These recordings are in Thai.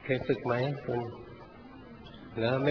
เคยฝึกไหมคุณแล้วไม่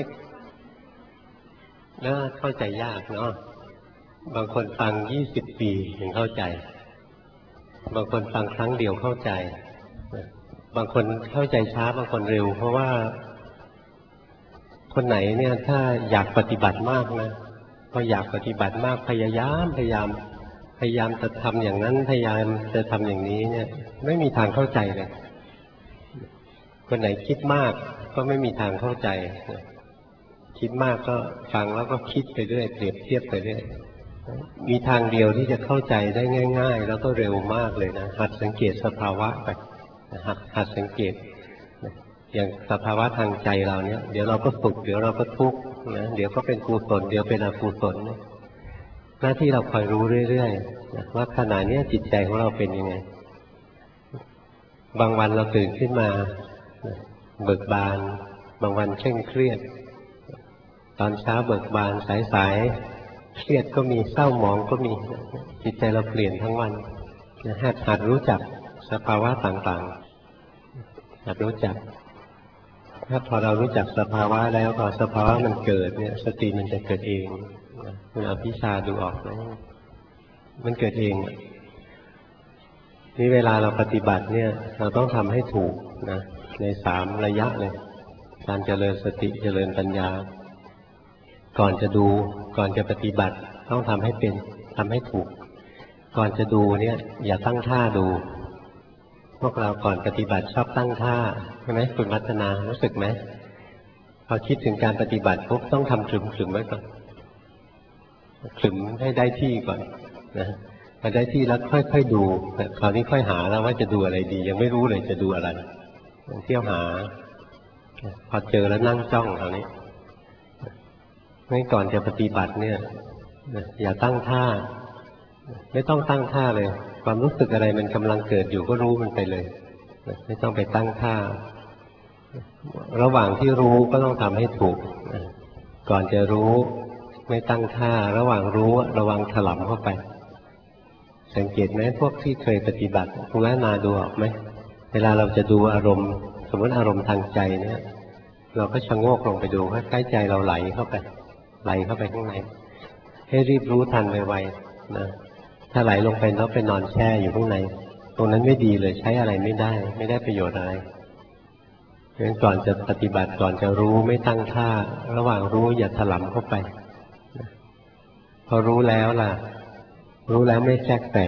แล้วเข้าใจยากเนาะบางคนฟัง20 ปีถึงเข้าใจบางคนฟังครั้งเดียวเข้าใจบางคนเข้าใจช้าบางคนเร็วเพราะว่าคนไหนเนี่ยถ้าอยากปฏิบัติมากนะพออยากปฏิบัติมากพยายามจะทำอย่างนั้นพยายามจะทำอย่างนี้เนี่ยไม่มีทางเข้าใจเลยคนไหนคิดมากก็ไม่มีทางเข้าใจคิดมากก็ฟังแล้วก็คิดไปเรื่อยเปรียบเทียบไปเรื่อยมีทางเดียวที่จะเข้าใจได้ง่ายๆแล้วก็เร็วมากเลยนะหัดสังเกตสภาวะไปหัดสังเกตอย่างสภาวะทางใจเราเนี่ยเดี๋ยวเราก็สุขเดี๋ยวเราก็ทุกข์นะเดี๋ยวก็เป็นกุศลเดี๋ยวเป็นอกุศลหน้าที่เราคอยรู้เรื่อยๆว่าขณะนี้จิตใจของเราเป็นยังไงบางวันเราตื่นขึ้นมาเบิกบานบางวันเคร่งเครียดตอนเช้าเบิกบานสายๆเครียดก็มีเศร้าหมองก็มีจิตใจเราเปลี่ยนทั้งวันหัดรู้จักสภาวะต่างๆหัดรู้จักถ้าพอเรารู้จักสภาวะแล้วพอสภาวะมันเกิดเนี่ยสติมันจะเกิดเองคุณอภิชาดูออกไหมมันเกิดเองนี่เวลาเราปฏิบัติเนี่ยเราต้องทำให้ถูกนะใน3 ระยะเลยการเจริญสติเจริญปัญญาก่อนจะดูก่อนจะปฏิบัติต้องทำให้เป็นทำให้ถูกก่อนจะดูเนี่ยอย่าตั้งท่าดูพวกเราก่อนปฏิบัติชอบตั้งท่าใช่ไหมคุณวัฒนารู้สึกไหมพอคิดถึงการปฏิบัติปุ๊บต้องทำขลุ่มไว้ก่อนขลุ่มให้ได้ที่ก่อนนะพอได้ที่แล้วค่อยๆดูคราวนี้ค่อยหาแล้วว่าจะดูอะไรดียังไม่รู้เลยจะดูอะไรเที่ยวหาพอเจอแล้วนั่งจ้องคราวนี้ไม่ก่อนจะปฏิบัติเนี่ยอย่าตั้งท่าไม่ต้องตั้งท่าเลยความรู้สึกอะไรมันกำลังเกิดอยู่ก็รู้มันไปเลยไม่ต้องไปตั้งท่าระหว่างที่รู้ก็ต้องทำให้ถูกก่อนจะรู้ไม่ตั้งท่าระหว่างรู้ระวังถลำเข้าไปสังเกตไหมพวกที่เคยปฏิบัติคุณแม่นาดูออกไหมเวลาเราจะดูอารมณ์สมมติอารมณ์ทางใจเนี่ยเราก็ชะโงกลงไปดูใกล้ใจเราไหลเข้าไปข้างในให้รีบรู้ทันไวๆนะถ้าไหลลงไปแล้วไปนอนแช่อยู่ข้างในตรงนั้นไม่ดีเลยใช้อะไรไม่ได้ประโยชน์อะไรเพราะฉะนั้นก่อนจะปฏิบัติก่อนจะรู้ไม่ตั้งท่าระหว่างรู้อย่าถลำเข้าไปพอรู้แล้วล่ะรู้แล้วไม่แทรกแต่ง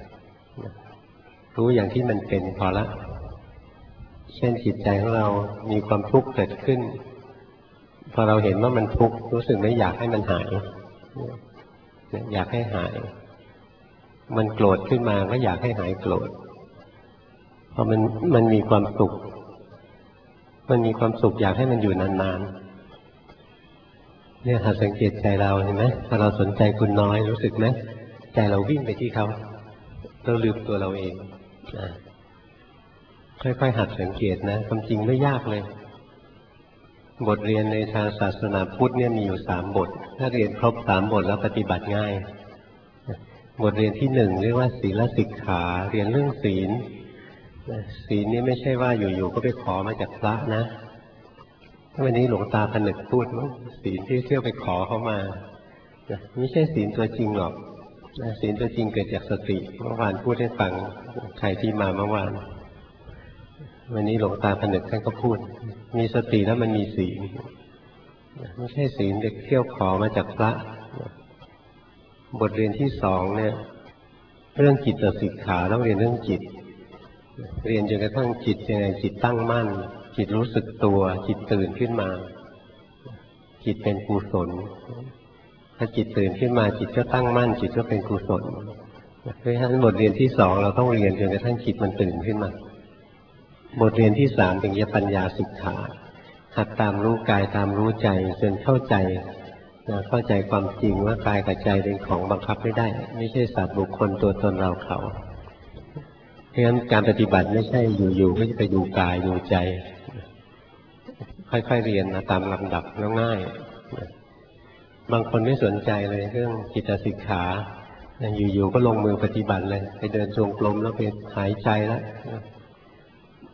รู้อย่างที่มันเป็นพอละเช่นจิตใจของเรามีความทุกข์เกิดขึ้นพอเราเห็นว่ามันทุกข์รู้สึกไม่อยากให้มันหายอยากให้หายมันโกรธขึ้นมาก็อยากให้หายโกรธพอมันมีความสุขอยากให้มันอยู่นานๆเนี่ยหัดสังเกตใจเราเห็นไหมพอเราสนใจคุณน้อยรู้สึกไหมใจเราวิ่งไปที่เขาเราลืมตัวเราเองค่อยๆหัดสังเกตนะความจริงไม่ยากเลยบทเรียนในทางศาสนาพุทธเนี่ยมีอยู่3 บทถ้าเรียนครบ3 บทแล้วปฏิบัติง่ายบทเรียนที่1เรียกว่าศีลสิกขาเรียนเรื่องศีลนี่ไม่ใช่ว่าอยู่ๆก็ไปขอมาจากพระนะวันนี้หลวงตาผนึกพูดว่าศีลที่เที่ยวไปขอเขามาไม่ใช่ศีลตัวจริงหรอกศีลตัวจริงเกิดจากสติเมื่อวานพูดให้ฟังใครที่มาเมื่อวานวันนี้หลวงตาผนึกท่านก็พูดมีสติแล้วมันมีศีลไม่ใช่ศีลเด็กเที่ยวขอมาจากพระบทเรียนที่2เนี่ยเรื่องจิตสิกขาต้องเรียนเรื่องจิตเรียนจนกระทั่งจิตยังไงจิตตั้งมั่นจิตรู้สึกตัวจิตตื่นขึ้นมาจิตเป็นกุศลถ้าจิตตื่นขึ้นมาจิตก็ตั้งมั่นจิตก็เป็นกุศลเพราะฉะนั้นบทเรียนที่2เราต้องเรียนจนกระทั่งจิตมันตื่นขึ้นมาบทเรียนที่3ถึงจะปัญญาสิกขาหัดตามรู้กายตามรู้ใจจนเข้าใจความจริงว่ากายกับใจเป็นของบังคับไม่ได้ไม่ใช่สัตว์บุคคลตัวตนเราเขาเพราะฉะนั้นการปฏิบัติไม่ใช่อยู่ๆก็จะไปดูกายดูใจค่อยๆเรียนนะตามลำดับแล้วง่ายบางคนไม่สนใจเลยเรื่องจิตสิกขาอยู่ๆก็ลงมือปฏิบัติเลยไปเดินจงกรมแล้วไปหายใจแล้ว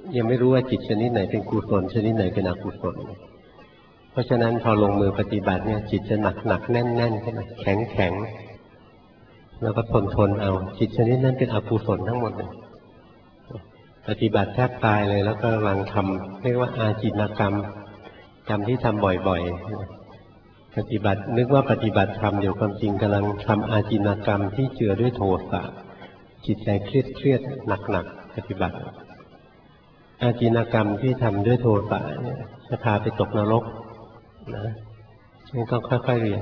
ยังไม่รู้ว่าจิตชนิดไหนเป็นกุศลชนิดไหนเป็นอกุศลเพราะฉะนั้นพอลงมือปฏิบัติเนี่ยจิตจะหนักแน่นขึ้นมาแข็งแล้วก็ทนเอาจิตชนิดนั้นเป็นอกุศลทั้งหมดเลยปฏิบัติแทบตายเลยแล้วก็กำลังทำเรียกว่าอาจินกรรมกรรมที่ทำบ่อยๆปฏิบัตินึกว่าปฏิบัติธรรมอยู่ความจริงกำลังทำอาจินกรรมที่เจือด้วยโทสะจิตใจเครียดหนักปฏิบัติอาจินกรรมที่ทำด้วยโทสะเนี่ยจะพาไปตกนรกนะนี่ต้องค่อยๆเรียน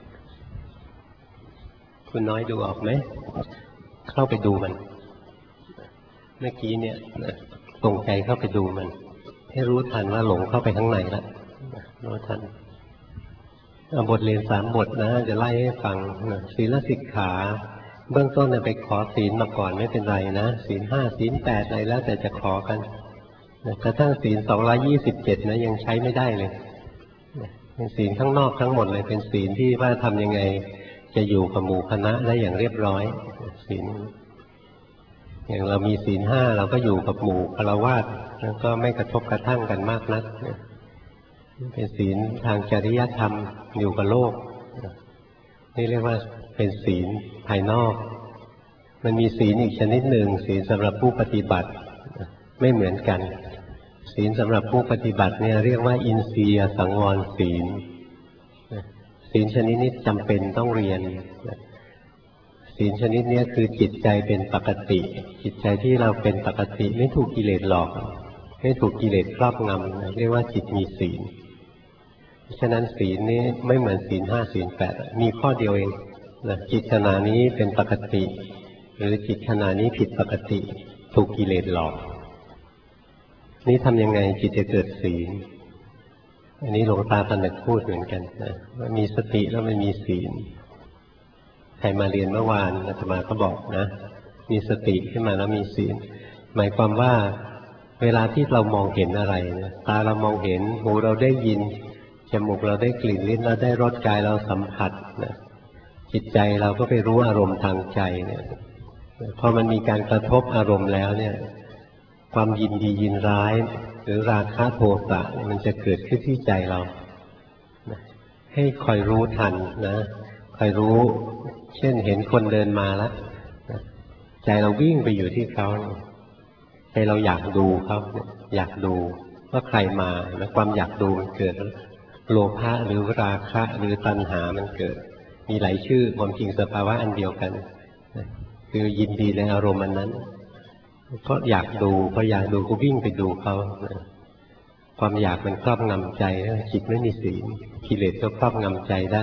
คุณน้อยดูออกไหมเข้าไปดูมันเมื่อกี้เนี่ยตรงใจเข้าไปดูมันให้รู้ทันว่าหลงเข้าไปข้างในแล้วรู้ทันบทเรียน3 บทนะจะไล่ให้ฟังศีลสิกขาเบื้องต้นไปขอศีลมาก่อนไม่เป็นไรนะศีล 5ศีล 8อะไรแล้วแต่จะขอกันกระทั่งศีล227นะยังใช้ไม่ได้เลยเป็นศีลข้างนอกทั้งหมดเลยเป็นศีลที่ว่าทำยังไงจะอยู่กับหมู่คณะได้อย่างเรียบร้อยศีลอย่างเรามีศีล 5เราก็อยู่กับหมู่ฆราวาสแล้วก็ไม่กระทบกระทั่งกันมากนักเป็นศีลทางจริยธรรมอยู่กับโลกนี่เรียกว่าเป็นศีลภายนอกมันมีศีลอีกชนิดหนึ่งศีลสำหรับผู้ปฏิบัติไม่เหมือนกันศีลสำหรับผู้ปฏิบัติเนี่ยเรียกว่าอินทรียสังวรศีลศีลชนิดนี้จำเป็นต้องเรียนศีลชนิดนี้คือจิตใจเป็นปกติจิตใจที่เราเป็นปกติไม่ถูกกิเลสหลอกไม่ถูกกิเลสครอบงำเรียกว่าจิตมีศีลฉะนั้นศีลนี้ไม่เหมือนศีล 5ศีล 8มีข้อเดียวเองจิตขณะนี้เป็นปกติหรือจิตขณะนี้ผิดปกติถูกกิเลสหลอกนี่ทำยังไงจิตจะเกิดศีลอันนี้หลวงตาผนึกพูดเหมือนกันนะว่ามีสติแล้วมันมีศีลใครมาเรียนเมื่อวานอาตมาก็บอกนะมีสติขึ้นมาแล้วมีศีลหมายความว่าเวลาที่เรามองเห็นอะไรนะตาเรามองเห็นหูเราได้ยินจมูกเราได้กลิ่นลิ้นเราได้รสกายเราสัมผัสนะจิตใจเราก็ไปรู้อารมณ์ทางใจเนี่ยพอมันมีการกระทบอารมณ์แล้วเนี่ยความยินดียินร้ายหรือราคะโทสะมันจะเกิดขึ้นที่ใจเราให้คอยรู้ทันนะคอยรู้เช่นเห็นคนเดินมาแล้วใจเราวิ่งไปอยู่ที่เขาใจเราอยากดูเขาอยากดูว่าใครมาแล้วความอยากดูมันเกิดโลภะหรือราคะหรือตัณหามันเกิดมีหลายชื่อความจริงสภาวะอันเดียวกันคือยินดีในอารมณ์อันนั้นก็อยากดูพออยากดูก็วิ่งไปดูเขาความอยากมันครอบงำใจจิตไม่มีศีลกิเลสก็ครอบงำใจได้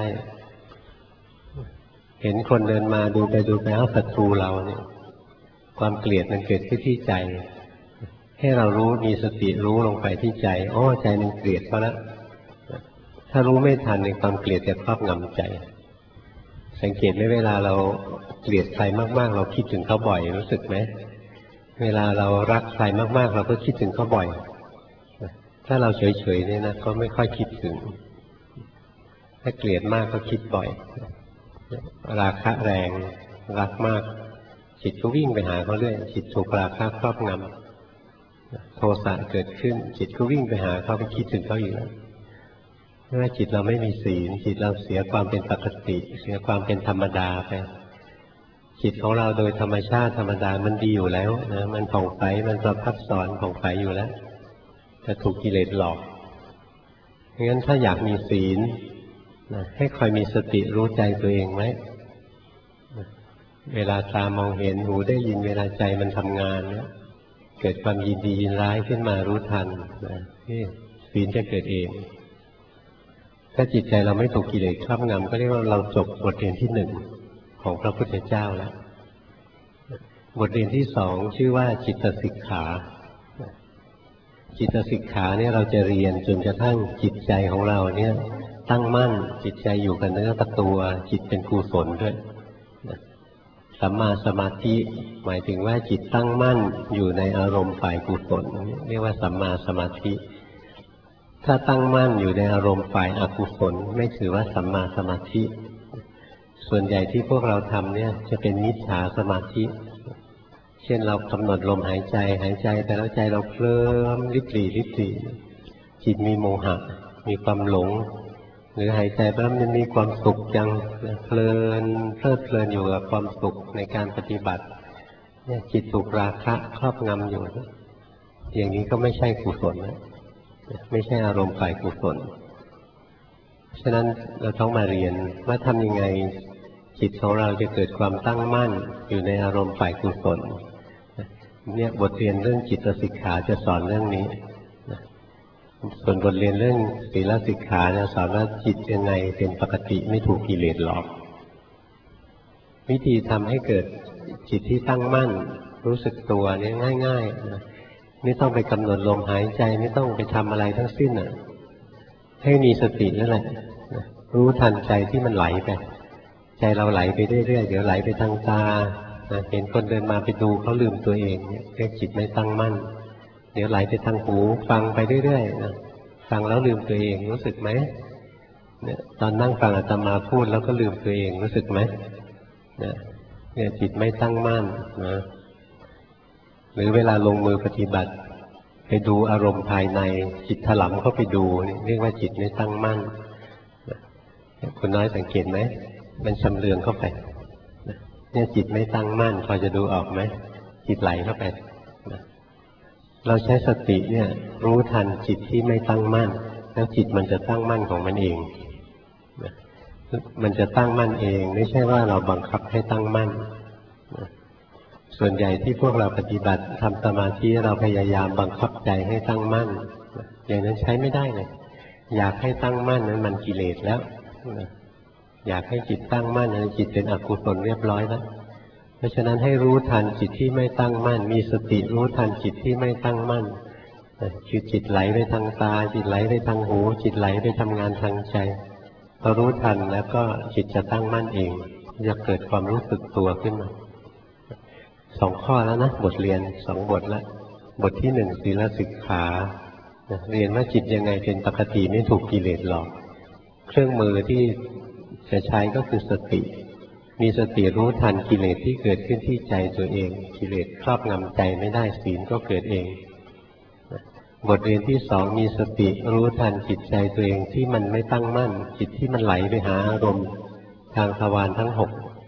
เห็นคนเดินมาดูไปเอาศัตรูเราเนี่ยความเกลียดมันเกิดขึ้นที่ใจให้เรารู้มีสติรู้ลงไปที่ใจอ๋อใจมันเกลียดเขาแล้วถ้ารู้ไม่ทันในความเกลียดจะครอบงำใจสังเกตไหมเวลาเราเกลียดใครมากๆเราคิดถึงเขาบ่อยรู้สึกไหมเวลาเรารักใครมากๆเราก็คิดถึงเขาบ่อยถ้าเราเฉยๆเนี่ยนะก็ไม่ค่อยคิดถึงถ้าเกลียดมากก็คิดบ่อยราคะแรงรักมากจิตก็วิ่งไปหาเขาเรื่อยจิตถูกราคะครอบงำโทสะเกิดขึ้นจิตก็วิ่งไปหาเขาไปคิดถึงเขาอยู่แล้วเมื่อจิตเราไม่มีศีลจิตเราเสียความเป็นปกติเสียความเป็นธรรมดาไปจิตของเราโดยธรรมชาติธรรมดามันดีอยู่แล้วนะมันผ่องใสมันประภัสสรผ่องใสอยู่แล้วแต่ถูกกิเลสหลอกงั้นถ้าอยากมีศีลนะให้คอยมีสติรู้ใจตัวเองไว้เวลาตามองเห็นหูได้ยินเวลาใจมันทำงานนะเกิดความยินดียินร้ายขึ้นมารู้ทันนะศีลจะเกิดเองถ้าจิตใจเราไม่ถูกกิเลสครอบงำก็เรียกว่าเราจบบทเรียนที่1ของพระพุทธเจ้าแล้วบทเรียนที่2ชื่อว่าจิตสิกขาจิตสิกขาเนี่ยเราจะเรียนจนกระทั่งจิตใจของเราเนี่ยตั้งมั่นจิตใจอยู่กับเนื้อกับตัวจิตเป็นกุศลด้วยสัมมาสมาธิหมายถึงว่าจิตตั้งมั่นอยู่ในอารมณ์ฝ่ายกุศลเรียกว่าสัมมาสมาธิถ้าตั้งมั่นอยู่ในอารมณ์ฝ่ายอกุศลไม่ถือว่าสัมมาสมาธิส่วนใหญ่ที่พวกเราทำเนี่ยจะเป็นมิจฉาสมาธิเช่นเรากำหนดลมหายใจแต่แล้วใจเราเคลิ้มลิบหลี่จิตมีโมหะมีความหลงหรือหายใจไปแล้วมันมีความสุขจังเพลินเพลิดเพลินอยู่กับความสุขในการปฏิบัติเนี่ยจิตถูกราคะครอบงำอยู่อย่างนี้ก็ไม่ใช่กุศลนะไม่ใช่อารมณ์ฝ่ายกุศลฉะนั้นเราต้องมาเรียนว่าทำยังไงจิตของเราจะเกิดความตั้งมั่นอยู่ในอารมณ์ฝ่ายกุศลเนี่ยบทเรียนเรื่องจิตสิกขาจะสอนเรื่องนี้ส่วนบทเรียนเรื่องศีลสิกขาจะสอนว่าจิตยังไงเป็นปกติไม่ถูกกิเลสหลอกวิธีทำให้เกิดจิตที่ตั้งมั่นรู้สึกตัวเนี่ยง่ายๆนะไม่ต้องไปกำหนดลมหายใจไม่ต้องไปทำอะไรทั้งสิ้นอ่ะให้มีสตินั่นแหละรู้ทันใจที่มันไหลไปใจเราไหลไปเรื่อยๆเดี๋ยวไหลไปทางตาเห็นคนเดินมาไปดูเขาลืมตัวเองเนี่ยเรียกจิตไม่ตั้งมั่นเดี๋ยวไหลไปทางหูฟังไปเรื่อยๆนะฟังแล้วลืมตัวเองรู้สึกไหมเนี่ยตอนนั่งฟังอาตมาพูดแล้วก็ลืมตัวเองรู้สึกไหมเนี่ยจิตไม่ตั้งมั่นนะหรือเวลาลงมือปฏิบัติไปดูอารมณ์ภายในจิตถลำเข้าไปดูนี่เรียกว่าจิตไม่ตั้งมั่นคุณน้อยสังเกตไหมมันชำเลืองเข้าไปเนี่ยจิตไม่ตั้งมั่นพอจะดูออกไหมจิตไหลเข้าไปเราใช้สติเนี่ยรู้ทันจิตที่ไม่ตั้งมั่นแล้วจิตมันจะตั้งมั่นของมันเองมันจะตั้งมั่นเองไม่ใช่ว่าเราบังคับให้ตั้งมั่นส่วนใหญ่ที่พวกเราปฏิบัติทำสมาธิเราพยายามบังคับใจให้ตั้งมั่นอย่างนั้นใช้ไม่ได้เลยอยากให้ตั้งมั่นนั้นมันกิเลสแล้วอยากให้จิตตั้งมั่นนั้นจิตเป็นอกุศลเรียบร้อยแล้วเพราะฉะนั้นให้รู้ทันจิตที่ไม่ตั้งมั่นมีสติรู้ทันจิตที่ไม่ตั้งมั่นคือจิตไหลไปทางตาจิตไหลไปทางหูจิตไหลไปทำงานทางใจพอรู้ทันแล้วก็จิตจะตั้งมั่นเองจะเกิดความรู้สึกตัวขึ้นมา2 ข้อแล้วนะบทเรียน2 บทแล้วบทที่1ศีลสิกขาเรียนว่าจิตยังไงเป็นปกติไม่ถูกกิเลสหลอกเครื่องมือที่จะใช้ก็คือสติมีสติรู้ทันกิเลสที่เกิดขึ้นที่ใจตัวเองกิเลสครอบงำใจไม่ได้ศีลก็เกิดเองบทเรียนที่2มีสติรู้ทันจิตใจตัวเองที่มันไม่ตั้งมั่นจิตที่มันไหลไปหาอารมณ์ทางทวารทั้ง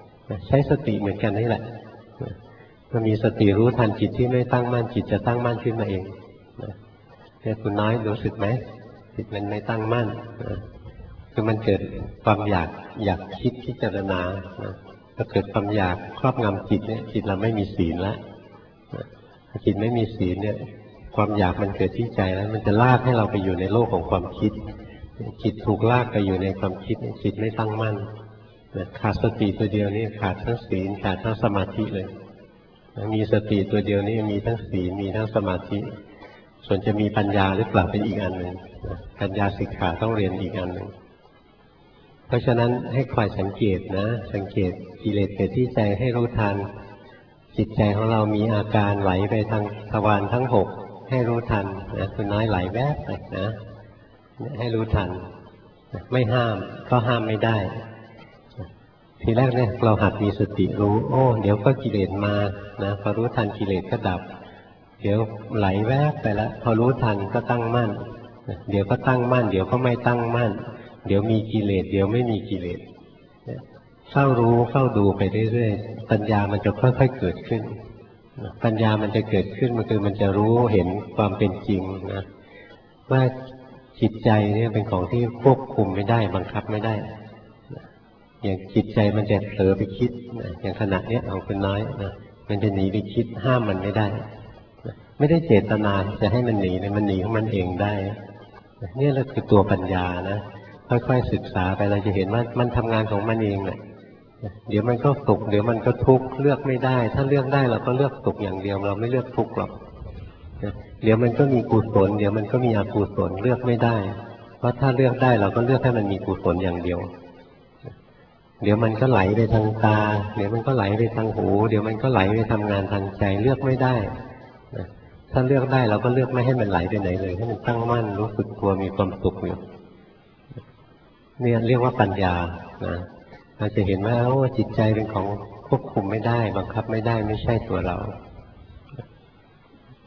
6ใช้สติเหมือนกันนี่แหละมันมีสติรู้ทันจิตที่ไม่ตั้งมั่นจิตจะตั้งมั่นขึ้นมาเองเนี่ยคุณน้อยรู้สึกไหมจิตมันไม่ตั้งมั่นคือมันเกิดความอยากคิดพิจารณาถ้าเกิดความอยากครอบงำจิตเนี่ยจิตเราไม่มีศีลแล้วจิตไม่มีศีลเนี่ยความอยากมันเกิดที่ใจแล้วมันจะลากให้เราไปอยู่ในโลกของความคิดจิตถูกลากไปอยู่ในความคิดจิตไม่ตั้งมั่นขาดสติตัวเดียวนี่ขาดทั้งศีลขาดทั้งสมาธิเลยมีสติตัวเดียวนี่มีทั้งศีลมีทั้งสมาธิส่วนจะมีปัญญาหรือเปล่าเป็นอีกอันหนึ่งปัญญาสิกขาต้องเรียนอีกอันหนึ่งเพราะฉะนั้นให้คอยสังเกตนะสังเกตกิเลสเกิดที่ใจให้รู้ทันจิตใจของเรามีอาการไหลไปทางทวารทั้ง6ให้รู้ทันนะคุณน้อยไหลแวบไปนะให้รู้ทันไม่ห้ามก็ห้ามไม่ได้ทีแรกเนี่ยเราหัดมีสติรู้โอ้เดี๋ยวก็กิเลสมานะพอรู้ทันกิเลสก็ดับเดี๋ยวไหลแวบไปแล้วพอรู้ทันก็ตั้งมั่นเดี๋ยวก็ตั้งมั่นเดี๋ยวก็ไม่ตั้งมั่นเดี๋ยวมีกิเลสเดี๋ยวไม่มีกิเลสเฝ้ารู้เฝ้าดูไปเรื่อยๆปัญญามันจะค่อยๆเกิดขึ้นปัญญามันจะเกิดขึ้นมันคือมันจะรู้เห็นความเป็นจริงนะว่าจิตใจเนี่ยเป็นของที่ควบคุมไม่ได้บังคับไม่ได้อย่างจิตใจมันจะเผลอไปคิดอย่างขณะนี้ของคุณน้อยนะมันจะหนีไปคิดห้ามมันไม่ได้ไม่ได้เจตนาจะให้มันหนีเลยมันหนีของมันเองได้นี่แหละคือตัวปัญญานะค่อยๆศึกษาไปเราจะเห็นว่ามันทำงานของมันเองแหละเดี๋ยวมันก็สุขเดี๋ยวมันก็ทุกข์เลือกไม่ได้ถ้าเลือกได้เราก็เลือกสุขอย่างเดียวเราไม่เลือกทุกข์หรอกเดี๋ยวมันก็มีกุศลเดี๋ยวมันก็มีอกุศลเลือกไม่ได้เพราะถ้าเลือกได้เราก็เลือกให้มันมีกุศลอย่างเดียวเดี๋ยวมันก็ไหลไปทางตาเดี๋ยวมันก็ไหลไปทางหูเดี๋ยวมันก็ไหลไปทำงานทางใจเลือกไม่ได้ถ้าเลือกได้เราก็เลือกไม่ให้มันไหลไปไหนเลยให้มันตั้งมั่นรู้สึกตัวมีความสุขอยู่เนี่ยเรียกว่าปัญญานะเราจะเห็นว่าโอ้จิตใจเป็นของควบคุมไม่ได้บังคับไม่ได้ไม่ใช่ตัวเรา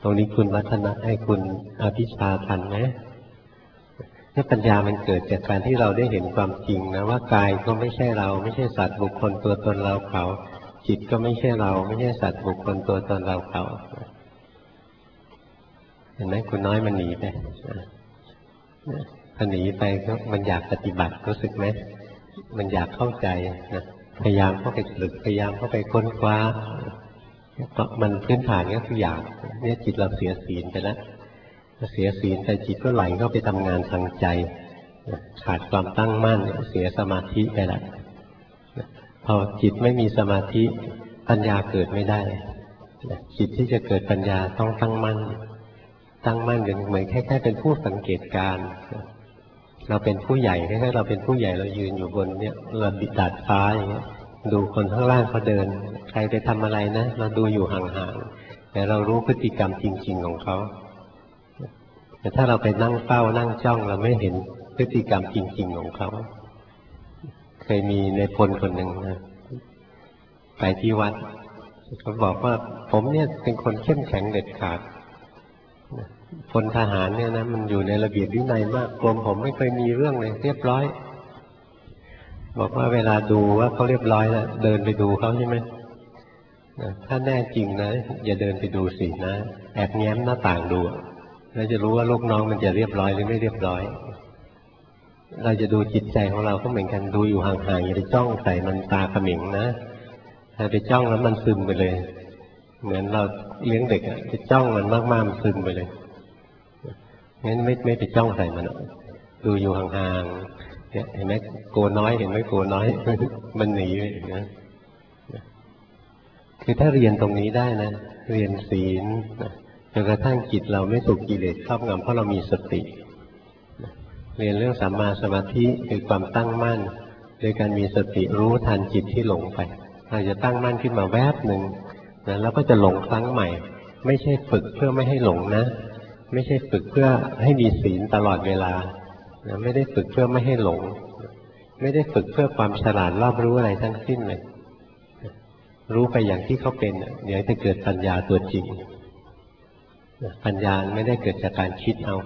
ตรงนี้คุณวัฒนะให้คุณอภิชาทันไหมนี่ปัญญามันเกิดจากการที่เราได้เห็นความจริงนะว่ากายก็ไม่ใช่เราไม่ใช่สัตว์บุคคลตัวตนเราเขาจิตก็ไม่ใช่เราไม่ใช่สัตว์บุคคลตัวตนเราเขาเห็นไหมคุณน้อยมันหนีไปพอหนีไปก็มันอยากปฏิบัติรู้สึกไหมมันอยากเข้าใจนะพยายามเข้าไปฝึกพยายามเข้าไปค้นคว้ามันพื้นฐานก็คืออยากเนี่ยจิตเราเสียศีลไปแล้วเสียศีลแต่จิตก็ไหลเข้าไปทำงานทางใจขาดความตั้งมั่นเสียสมาธิไปแล้วพอจิตไม่มีสมาธิปัญญาเกิดไม่ได้จิตที่จะเกิดปัญญาต้องตั้งมั่นตั้งมั่นเหมือนแค่เป็นผู้สังเกตการณ์เราเป็นผู้ใหญ่แค่เราเป็นผู้ใหญ่เรายืนอยู่บนเนี่ยเราบิดดาดฟ้าอย่างเงี้ยดูคนข้างล่างเขาเดินใครไปทำอะไรนะเราดูอยู่ห่างๆแต่เรารู้พฤติกรรมจริงๆของเขาแต่ถ้าเราไปนั่งเฝ้านั่งจ้องเราไม่เห็นพฤติกรรมจริงๆของเขาเคยมีในพลคนหนึ่งนะไปที่วัดเขาบอกว่าผมเนี่ยเป็นคนเข้มแข็งเด็ดขาดพลทหารเนี่ยนะมันอยู่ในระเบียบวินัยมากกรมผมไม่เคยมีเรื่องเลยเรียบร้อยบอกว่าเวลาดูว่าเขาเรียบร้อยแล้วเดินไปดูเขาใช่ไหมถ้าแน่จริงนะอย่าเดินไปดูสินะแอบแง้มหน้าต่างดูแล้วจะรู้ว่าลูกน้องมันจะเรียบร้อยหรือไม่เรียบร้อยเราจะดูจิตใจของเราก็เหมือนกันดูอยู่ห่างๆอย่าไปจ้องใส่มันตาเขม็งนะถ้าไปจ้องแล้วมันซึมไปเลยเหมือนเราเลี้ยงเด็กไปจ้องมันมากๆมันซึมไปเลยงั้นไม่ไปจ้องใส่มันดูอยู่ห่างๆเนี่ยเห็นไหมโกน้อยเห็นไหมโกน้อยมันหนีไปนะคือถ้าเรียนตรงนี้ได้นะเรียนศีลจนกระทั่งจิตเราไม่ถูกกิเลสครอบงำเพราะเรามีสติเรียนเรื่องสัมมาสมาธิคือความตั้งมั่นโดยการมีสติรู้ทันจิตที่หลงไปเราจะตั้งมั่นขึ้นมาแวบหนึ่งนะแล้วก็จะหลงครั้งใหม่ไม่ใช่ฝึกเพื่อไม่ให้หลงนะไม่ใช่ฝึกเพื่อให้มีศีลตลอดเวลานะไม่ได้ฝึกเพื่อไม่ให้หลงไม่ได้ฝึกเพื่อความฉลาดรอบรู้อะไรทั้งสิ้นเลยรู้ไปอย่างที่เขาเป็นเดี๋ยวจะเกิดปัญญาตัวจริงปัญญาไม่ได้เกิดจากการคิดเอา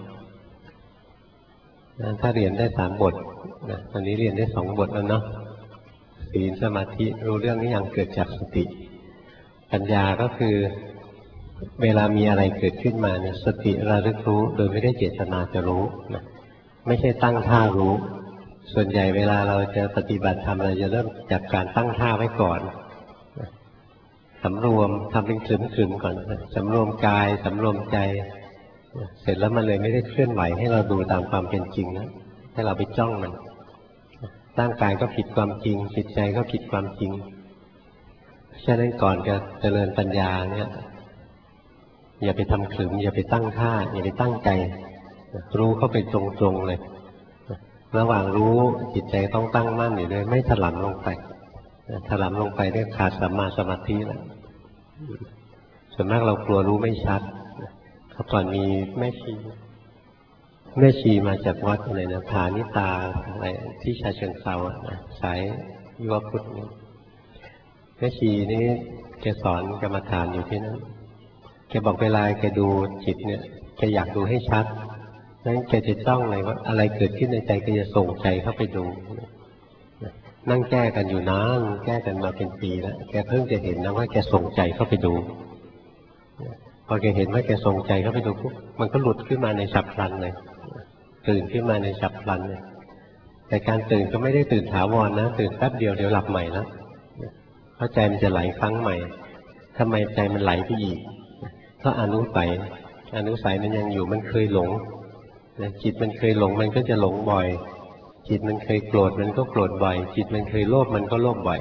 ถ้าเรียนได้3 บทนะตอนนี้เรียนได้2 บทแล้วเนาะศีลสมาธิรู้เรื่องนี้ยังเกิดจากสติปัญญาก็คือเวลามีอะไรเกิดขึ้นมาเนี่ยสติระลึกรู้โดยไม่ได้เจตนาจะรู้นะไม่ใช่ตั้งท่ารู้ส่วนใหญ่เวลาเราจะปฏิบัติธรรมเราจะเริ่มจากการตั้งท่าไว้ก่อนสำรวมทำเป็นขรึมๆก่อนสำรวมกายสำรวมใจเสร็จแล้วมันเลยไม่ได้เคลื่อนไหวให้เราดูตามความเป็นจริงนะให้เราไปจ้องมันร่างกายก็ผิดความจริงจิตใจก็ผิดความจริงฉะนั้นก่อนจะเจริญปัญญาเนี่ยอย่าไปทำขรึมอย่าไปตั้งท่าอย่าไปตั้งใจรู้เข้าไปตรงๆเลยระหว่างรู้จิตใจต้องตั้งมั่นอยู่ด้วยไม่ถลำลงไปถลำลงไปเรียกขาดสัมมาสมาธิแล้วส่วนมากเรากลัวรู้ไม่ชัดเขาก่อนมีแม่ชีมาจากวัดอะไรนะฐานิตาอะไรที่ชาเชิงเทราสายยุวพุทธแม่ชีนี่แกสอนกรรมฐานอยู่ที่นั้นแกบอกเวลาแกดูจิตเนี่ยแกอยากดูให้ชัดนั้นแกจะจ้องเลยว่าอะไรเกิดขึ้นในใจแกจะส่งใจเข้าไปดูนั่งแก้กันอยู่นานแก้กันมาเป็นปีแล้วแกเพิ่งจะเห็นนะว่าแกส่งใจเข้าไปดูพอแกเห็นว่าแกส่งใจเข้าไปดูปุ๊บมันก็หลุดขึ้นมาในฉับพลันเลยตื่นขึ้นมาในฉับพลันเลยแต่การตื่นก็ไม่ได้ตื่นถาวรนะตื่นแป๊บเดียวเดี๋ยวหลับใหม่แล้วเพราะใจมันจะไหลครั้งใหม่ทำไมใจมันไหลไปอีกเพราะอนุสัยมันยังอยู่มันเคยหลงจิตมันเคยหลงมันก็จะหลงบ่อยจิตมันเคยโกรธมันก็โกรธบ่อยจิตมันเคยโลภมันก็โลภบ่อย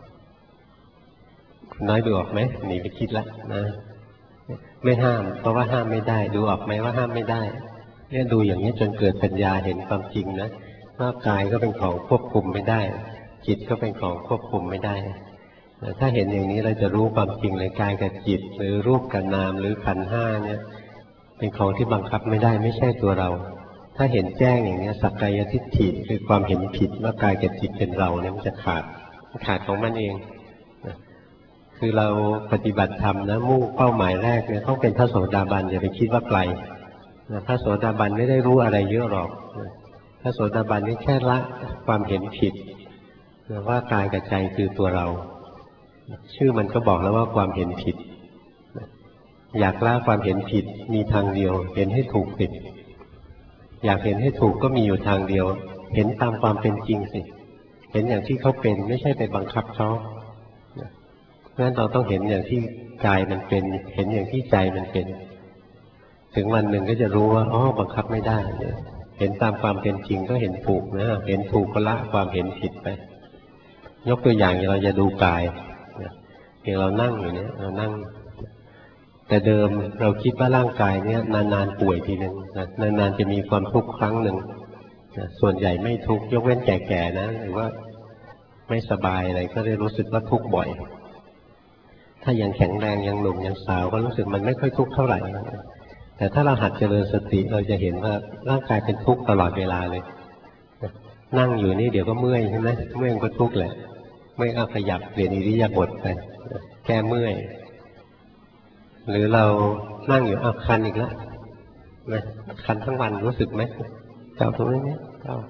น้อยดูออกไหมหนีไปคิดละนะไม่ห้ามเพราะว่าห้ามไม่ได้ดูออกไหมว่าห้ามไม่ได้เนี่ยดูอย่างนี้จนเกิดปัญญาเห็นความจริงนะว่ากายก็เป็นของควบคุมไม่ได้จิตก็เป็นของควบคุมไม่ได้ถ้าเห็นอย่างนี้เราจะรู้ความจริงเลยกายกับจิตหรือรูปกับนามหรือขันธ์ห้าเนี่ยเป็นของที่บังคับไม่ได้ไม่ใช่ตัวเราถ้าเห็นแจ้งอย่างนี้สักกายทิฏฐิคือความเห็นผิดว่ากายกับจิตเป็นเราเนี่ยมันจะขาดของมันเองคือเราปฏิบัติธรรมนะมุ่งเป้าหมายแรกเนี่ยต้องเป็นพระโสดาบันอย่าไปคิดว่าไกลนะพระโสดาบันไม่ได้รู้อะไรเยอะหรอกนะพระโสดาบันนี่แค่ละความเห็นผิดนะว่ากายกับใจคือตัวเราชื่อมันก็บอกแล้วว่าความเห็นผิดนะอยากละความเห็นผิดมีทางเดียวเห็นให้ถูกผิดอยากเห็นให้ถูกก็มีอยู่ทางเดียวเห็นตามความเป็นจริงสิเห็นอย่างที่เขาเป็นไม่ใช่ไปบังคับเขาเพราะฉะนั้นเราต้องเห็นอย่างที่กายมันเป็นเห็นอย่างที่ใจมันเป็นถึงวันหนึ่งก็จะรู้ว่าอ๋อบังคับไม่ได้เห็นตามความเป็นจริงก็เห็นถูกนะเห็นถูกก็ละความเห็นผิดไปยกตัวอย่างเราจะดูกายอย่างเรานั่งอยู่เนี่ยเรานั่งแต่เดิมเราคิดว่าร่างกายเนี่ยนานๆป่วยทีนึงนานๆจะมีความทุกข์ครั้งหนึ่งส่วนใหญ่ไม่ทุกข์ยกเว้นแก่ๆนะหรือว่าไม่สบายอะไรก็ได้รู้สึกว่าทุกข์บ่อยถ้ายังแข็งแรงยังหนุ่มยังสาวก็รู้สึกมันไม่ค่อยทุกข์เท่าไหร่แต่ถ้าเราหัดเจริญสติเราจะเห็นว่าร่างกายเป็นทุกข์ตลอดเวลาเลยนั่งอยู่นี่เดี๋ยวก็เมื่อยใช่ไหมเมื่อยก็ทุกข์แหละเมื่อยขยับเปลี่ยนอิริยาบถไปแก้เมื่อยหรือเรานั่งอยู่คันอีกแล้วนะคันทั้งวันรู้สึกไหมเจ้าตรงนี้เจ้า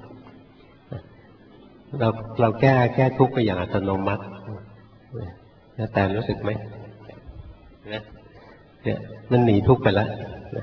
เราแก้ทุกข์ไปอย่างอัตโนมัติแต่รู้สึกไหมเนี่ยมันหนีทุกข์ไปแล้ว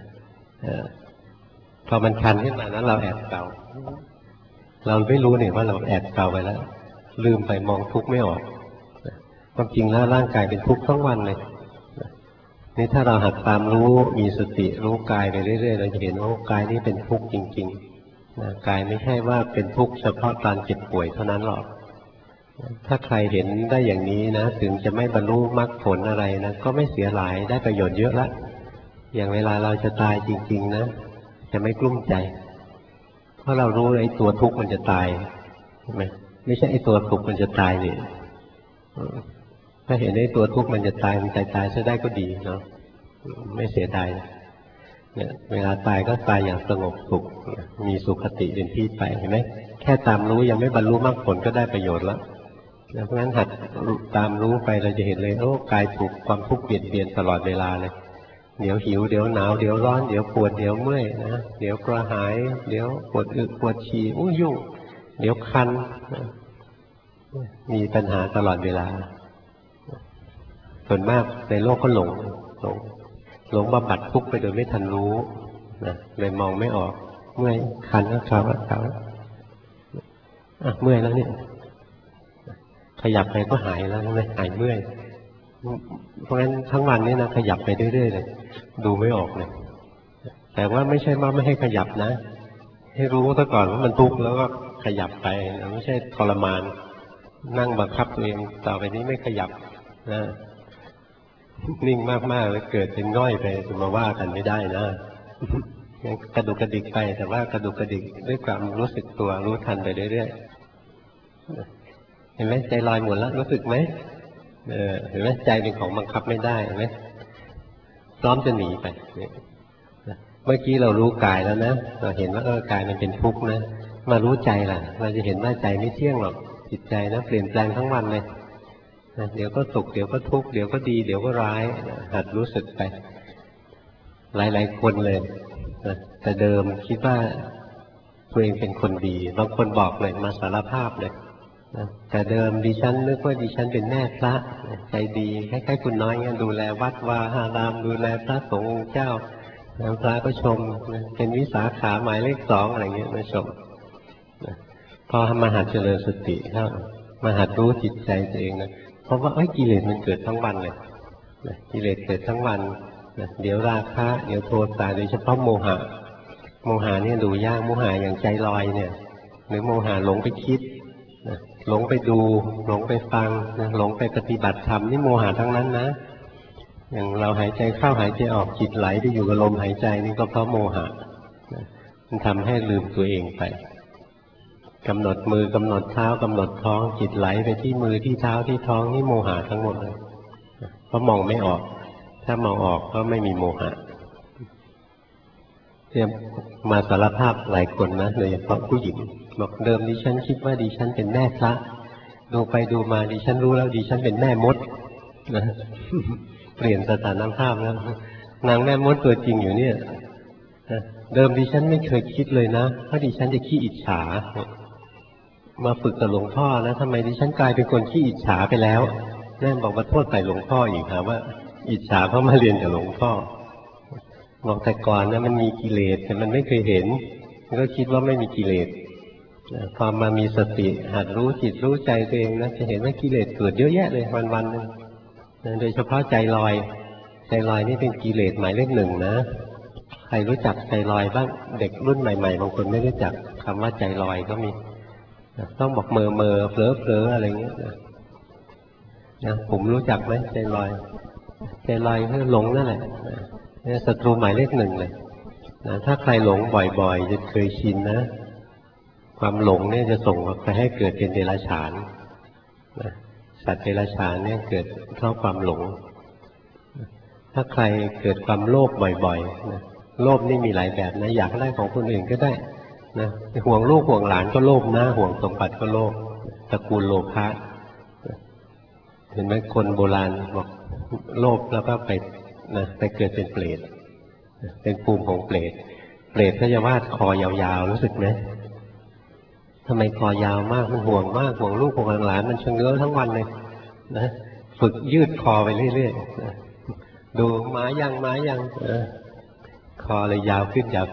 พอมันคันขึ้นมานั้นเราแอบเกาเราไม่รู้เนี่ยว่าเราแอบเกาไปแล้วลืมไปมองทุกข์ไม่ออกความจริงแล้วร่างกายเป็นทุกข์ทั้งวันเลยนี่ถ้าเราหัดตามรู้มีสติรู้กายไปเรื่อยๆเราจะเห็นว่ากายนี้เป็นทุกข์จริงๆนะกายไม่ใช่ว่าเป็นทุกข์เฉพาะตอนเจ็บป่วยเท่านั้นหรอกถ้าใครเห็นได้อย่างนี้นะถึงจะไม่บรรลุมรรคผลอะไรนะก็ไม่เสียหลายได้ประโยชน์เยอะละอย่างเวลาเราจะตายจริงๆนะจะไม่กลุ้มใจเพราะเรารู้ไอ้ตัวทุกข์มันจะตายใช่ไหมไม่ใช่ไอ้ตัวทุกข์มันจะตายนี่ถ้าเห็นไอ้ตัวทุกข์มันจะตายมันตายซะได้ก็ดีเนาะไม่เสียดายเนี่ยเวลาตายก็ตายอย่างสงบสุขมีสุขติเป็นที่ไปเห็นไหมแค่ตามรู้ยังไม่บรรลุมรรคผลก็ได้ประโยชน์แล้วเพราะฉะนั้นหัดตามรู้ไปเราจะเห็นเลยโอ้กายถูกความทุกข์เบียดเบียนตลอดเวลาเลยเดี๋ยวหิวเดี๋ยวหนาวเดี๋ยวร้อนเดี๋ยวปวดเดี๋ยวเมื่อยนะเดี๋ยวกระหายเดี๋ยวปวดอึปวดฉี่ยุ่งเดี๋ยวคันมีปัญหาตลอดเวลาส่วนมากในโลกก็หลงบำบัดทุกข์ไปโดยไม่ทันรู้นะเลยมองไม่ออกเมื่อยคันก็เขาเมื่อยแล้วเนี่ยขยับไปก็หายแล้วใช่ไหมหายเมื่อยเพราะฉะนั้นทั้งวันนี้นะขยับไปเรื่อยๆเลยดูไม่ออกเลยแต่ว่าไม่ใช่ว่าไม่ให้ขยับนะให้รู้ซะก่อนว่ามันทุกข์แล้วก็ขยับไปไม่ใช่ทรมานนั่งบังคับตัวเองต่อไปนี้ไม่ขยับนะนิ่งมากๆแล้วเกิดเป็นง่อยไปจะมาว่ากันไม่ได้นะกระดุกกระดิกไปแต่ว่ากระดุกกระดิกด้วยความรู้สึกตัวรู้ทันไปเรื่อยๆเห็นไหมใจลอยหมดแล้วรู้สึกไหมเห็นไหมใจเป็นของบังคับไม่ได้เห็นไหมพร้อมจะหนีไปเมื่อกี้เรารู้กายแล้วนะเราเห็นว่ากายมันเป็นทุกข์นะมารู้ใจล่ะเราจะเห็นว่าใจไม่เที่ยงหรอกจิตใจนะเปลี่ยนแปลงทั้งวันเลยเดี๋ยวก็สุขเดี๋ยวก็ทุกข์เดี๋ยวก็ดีเดี๋ยวก็ร้ายหัดรู้สึกไปหลายๆคนเลยแต่เดิมคิดว่าตัวเองเป็นคนดีบางคนบอกเลยมาสารภาพเลยแต่เดิมดิฉันนึกว่าดิฉันเป็นแม่พระใจดีคล้ายๆคุณน้อยงั้นดูแลวัดวาอารามดูแลพระสงฆ์องค์เจ้าพระก็ชมเป็นวิสาขาหมายเลข 2อะไรเงี้ยมาชมพอมาหัดเจริญสติครับมาหัดรู้จิตใจตัวเองนะเพราะว่ากิเลสมันเกิดทั้งวันเลยกิเลสเกิดทั้งวันเดี๋ยวราคะเดี๋ยวโทสะโดยเฉพาะโมหะเนี่ยดูยากโมหะอย่างใจลอยเนี่ยหรือโมหะหลงไปคิดหลงไปดูหลงไปฟังหลงไปปฏิบัติธรรมนี่โมหะทั้งนั้นนะอย่างเราหายใจเข้าหายใจออกจิตไหลไปอยู่กับลมหายใจนี่ก็เพราะโมหะมันทำให้ลืมตัวเองไปกำหนดมือกำหนดเท้ากำหนดท้องจิตไหลไปที่มือที่เท้าที่ท้องนี่โมหะทั้งหมดเลยเพราะมองไม่ออกถ้ามองออกก็ไม่มีโมหะเนี่ยมาสารภาพหลายคนนะโดยเฉพาะผู้หญิงบอกเดิมดิฉันคิดว่าดิฉันเป็นแม่พระดูไปดูมาดิฉันรู้แล้วดิฉันเป็นแม่มดนะเปลี่ยนสถานภาพแล้วนางแม่มดตัวจริงอยู่เนี่ยเดิมดิฉันไม่เคยคิดเลยนะว่าดิฉันจะขี้อิจฉามาฝึกกับหลวงพ่อนะทำไมดิฉันกลายเป็นคนขี้อิจฉาไปแล้วแม่บอกมาโทษใส่หลวงพ่ออีกค่ะว่าอิจฉาเพราะมาเรียนกับหลวงพ่อบอกแต่ก่อนนะมันมีกิเลสแต่มันไม่เคยเห็นก็คิดว่าไม่มีกิเลสพอมามีสติหัดรู้จิตรู้ใจตัวเองนะจะเห็นว่ากิเลสเกิดเยอะแยะเลยวันๆนึงโดยเฉพาะใจลอยใจลอยนี่เป็นกิเลสหมายเลขหนึ่งนะใครรู้จักใจลอยบ้างเด็กรุ่นใหม่ๆบางคนไม่รู้จักคำว่าใจลอยก็มีต้องบอกเมอเผลออะไรเงี้ยนะผมรู้จักไหมใจลอยใจลอยคือหลงนั่นแหละนี่ศัตรูหมายเลขหนึ่งเลยนะถ้าใครหลงบ่อยๆจะเคยชินนะความหลงเนี่ยจะส่งไปให้เกิดเป็นเดรัจฉานนะสัตว์เดรัจฉานเนี่ยเกิดเพราะความหลงถ้าใครเกิดความโลภบ่อยๆนะโลภนี่มีหลายแบบนะอยากได้ของคนอื่นก็ได้นะห่วงลูกห่วงหลานก็โลภนะห่วงสมบัติก็โลภตระกูลโลภะเห็นไหมคนโบราณบอกโลภแล้วก็ไปเกิดเป็นเปรตเป็นภูมิของเปรตเขาจะวาดคอยาวๆรู้สึกไหมทำไมคอยาวมากมันห่วงมากห่วงลูกห่วงหลานมันชะเง้อทั้งวันเลยนะฝึกยืดคอไปเรื่อยๆดูม้ายังคอเลยยาวขึ้นแล้ว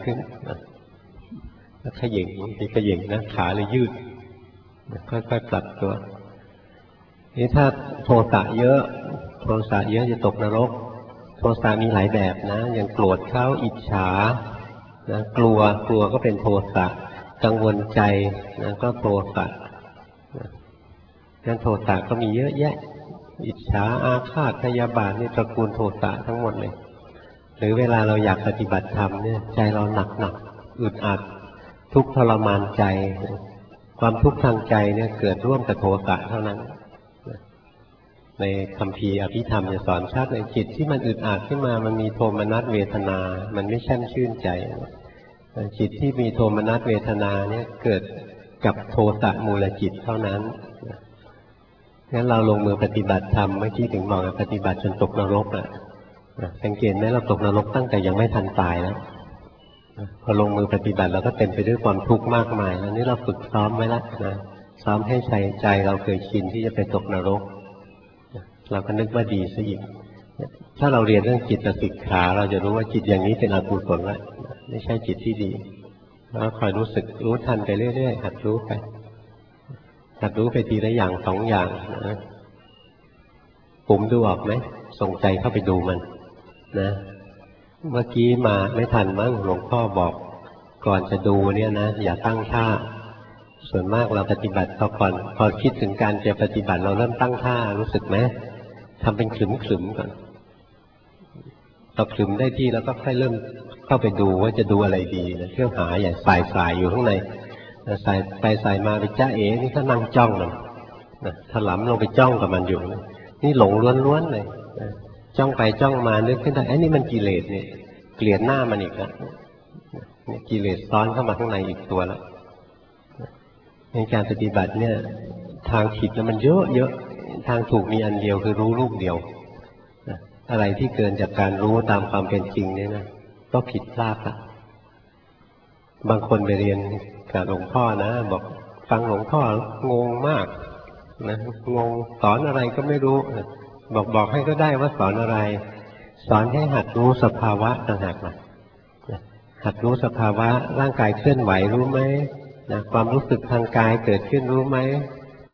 ขย่งทีขย่งนะขาเลยยืดค่อยๆปรับตัวนี่ถ้าโทสะเยอะจะตกนรกโทสะมีหลายแบบนะอย่างโกรธเขาอิจฉานะกลัวก็เป็นโทสะกังวลใจนะก็โทสะงั้นโทสะก็มีเยอะแยะอิจฉาอาฆาตพยาบาทนี่ตระกูลโทสะทั้งหมดเลยหรือเวลาเราอยากปฏิบัติธรรมเนี่ยใจเราหนักอึดอัดทุกข์ทรมานใจความทุกข์ทางใจเนี่ยเกิดร่วมกับโทสะเท่านั้นในคัมภีร์อภิธรรมจะสอนชัดเลยจิตที่มันอึดอัดขึ้นมามันมีโทมนัสเวทนามันไม่แช่มชื่นใจจิตที่มีโทมนัสเวทนาเนี่ยเกิดกับโทสะมูลจิตเท่านั้นงั้นเราลงมือปฏิบัติธรรมเมื่อกี้ถึงบอกปฏิบัติจนตกนรกสังเกตไหมเราตกนรกตั้งแต่ยังไม่ทันตายแล้วพอลงมือปฏิบัติเราก็เต็มไปด้วยความทุกข์มากมายแล้วนี่เราฝึกซ้อมไว้แล้วนะซ้อมให้ใจเราเคยชินที่จะไปตกนรกเราก็นึกว่าดีซะอีกถ้าเราเรียนเรื่องจิตสิกขาเราจะรู้ว่าจิตอย่างนี้เป็นอกุศลแล้วไม่ใช่จิตที่ดีแล้วคอยรู้ทันไปเรื่อยๆหัดรู้ไปทีละอย่างสองอย่างนะผมดูออกไหมส่งใจเข้าไปดูมันนะเมื่อกี้มาไม่ทันมั้งหลวงพ่อบอกก่อนจะดูเนี่ยนะอย่าตั้งท่าส่วนมากเราปฏิบัติพอคิดถึงการจะปฏิบัติเราเริ่มตั้งท่ารู้สึกไหมทำเป็นขลึมก่อนเราขลึมได้ที่แล้วก็ค่อยเริ่มเข้าไปดูว่าจะดูอะไรดีนะเที่ยวหาอย่างสายอยู่ข้างในสายไปสายมาไปจ้าเอ๋นี่ก็นั่งจ้องนะถลำลงไปจ้องกับมันอยู่นี่หลงล้วนๆเลยจ้องไปจ้องมานึกขึ้นได้ไอ้นี่มันกิเลสเนี่ยเกลียดหน้ามันอีกแล้วกิเลสซ้อนเข้ามาข้างในอีกตัวแล้วในการปฏิบัติเนี่ยทางผิดมันเยอะทางถูกมีอันเดียวคือรู้รูปเดียวอะไรที่เกินจากการรู้ตามความเป็นจริงเนี่ยนะก็ผิดพลาดละบางคนไปเรียนกับหลวงพ่อนะบอกฟังหลวงพ่องงมากนะงงสอนอะไรก็ไม่รู้บอกให้ก็ได้ว่าสอนอะไรสอนให้หัดรู้สภาวะต่างหากนะหัดรู้สภาวะร่างกายเคลื่อนไหวรู้ไหมนะความรู้สึกทางกายเกิดขึ้นรู้ไหม